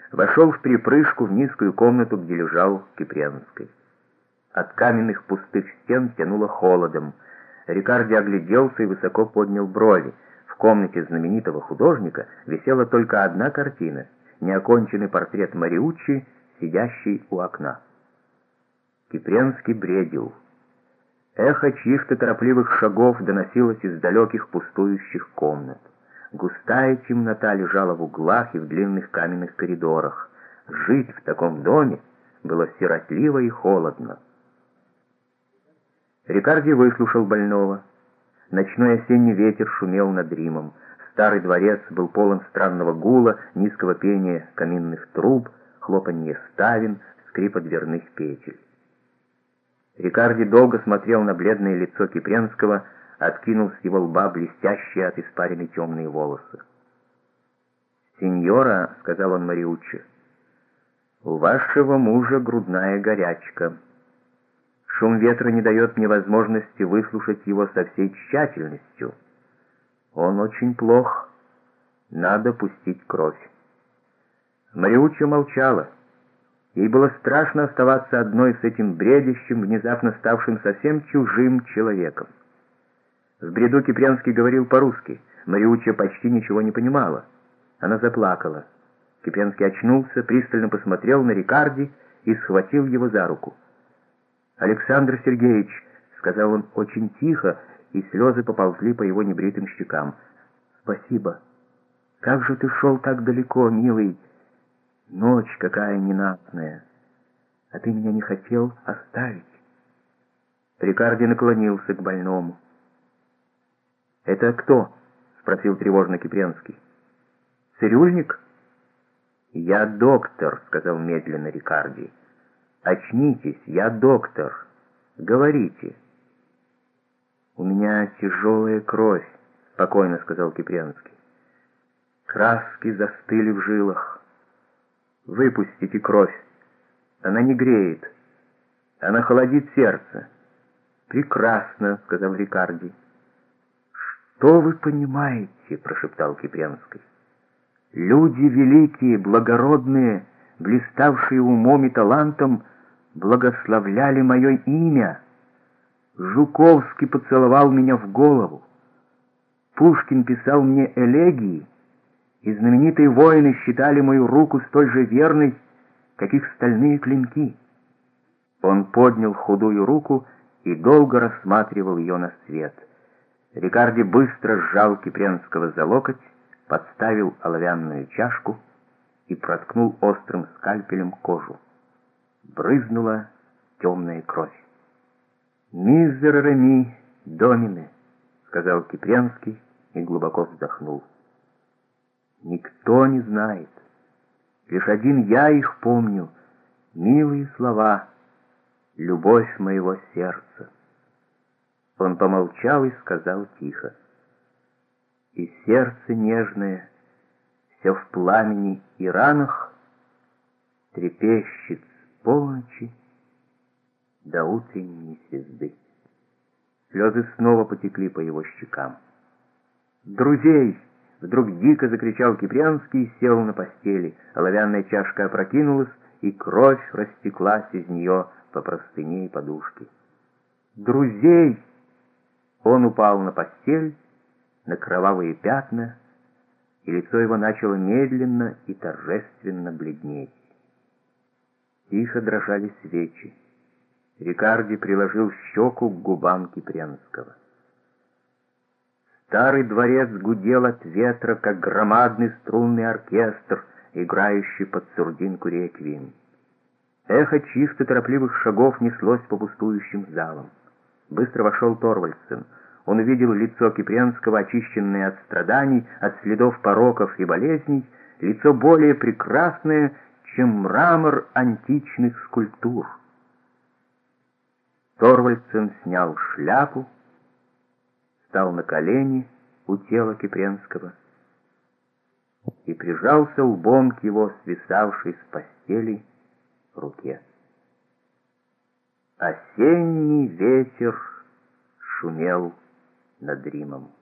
вошел в припрыжку в низкую комнату, где лежал Кипренский. От каменных пустых стен тянуло холодом. Рикарди огляделся и высоко поднял брови. В комнате знаменитого художника висела только одна картина — неоконченный портрет Мариуччи, сидящий у окна. Кипренский бредил. Эхо чьих-то торопливых шагов доносилось из далеких пустующих комнат. Густая темнота лежала в углах и в длинных каменных коридорах. Жить в таком доме было сиротливо и холодно. Рикарди выслушал больного. Ночной осенний ветер шумел над Римом. Старый дворец был полон странного гула, низкого пения каминных труб, хлопанья ставен, скрипа дверных петель. Рикарди долго смотрел на бледное лицо Кипренского, откинул с его лба блестящие от испарины темные волосы. «Сеньора», — сказал он Мариуччи, — «у вашего мужа грудная горячка. Шум ветра не дает мне возможности выслушать его со всей тщательностью. Он очень плох. Надо пустить кровь». Мариуччи молчала. Ей было страшно оставаться одной с этим бредящим, внезапно ставшим совсем чужим человеком. В бреду Кипренский говорил по-русски. Мариуччи почти ничего не понимала. Она заплакала. Кипренский очнулся, пристально посмотрел на Рикарди и схватил его за руку. «Александр Сергеевич», — сказал он очень тихо, и слезы поползли по его небритым щекам. «Спасибо. Как же ты шел так далеко, милый? Ночь какая ненастная. А ты меня не хотел оставить». Рикарди наклонился к больному. «Это кто?» — спросил тревожно Кипренский. «Цирюльник?» «Я доктор», — сказал медленно Рикарди. «Очнитесь, я доктор. Говорите». «У меня тяжелая кровь», — спокойно сказал Кипренский. «Краски застыли в жилах. Выпустите кровь. Она не греет. Она холодит сердце». «Прекрасно», — сказал Рикарди. «Что вы понимаете?» — прошептал Кипренский. «Люди великие, благородные, блиставшие умом и талантом, благословляли мое имя. Жуковский поцеловал меня в голову. Пушкин писал мне элегии, и знаменитые воины считали мою руку столь же верной, как их стальные клинки». Он поднял худую руку и долго рассматривал ее на свет. Рикарди быстро сжал Кипренского за локоть, подставил оловянную чашку и проткнул острым скальпелем кожу. Брызнула темная кровь. «Мизер ми домине», — сказал Кипренский и глубоко вздохнул. «Никто не знает. Лишь один я их помню. Милые слова, любовь моего сердца». Он помолчал и сказал тихо: «И сердце нежное, все в пламени и ранах, трепещет с полночи до утренней звезды». Слезы снова потекли по его щекам. «Друзей!» — вдруг дико закричал Кипренский и сел на постели. Оловянная чашка опрокинулась, и кровь растеклась из нее по простыне и подушке. «Друзей!» Он упал на постель, на кровавые пятна, и лицо его начало медленно и торжественно бледнеть. Тихо дрожали свечи. Рикарди приложил щеку к губам Кипренского. Старый дворец гудел от ветра, как громадный струнный оркестр, играющий под сурдинку реквием. Эхо чьих-то торопливых шагов неслось по пустующим залам. Быстро вошел Торвальдсен. Он увидел лицо Кипренского, очищенное от страданий, от следов пороков и болезней, лицо более прекрасное, чем мрамор античных скульптур. Торвальдсен снял шляпу, встал на колени у тела Кипренского и прижался лбом к его свисавшей с постели руке. Осенний ветер шумел над Римом.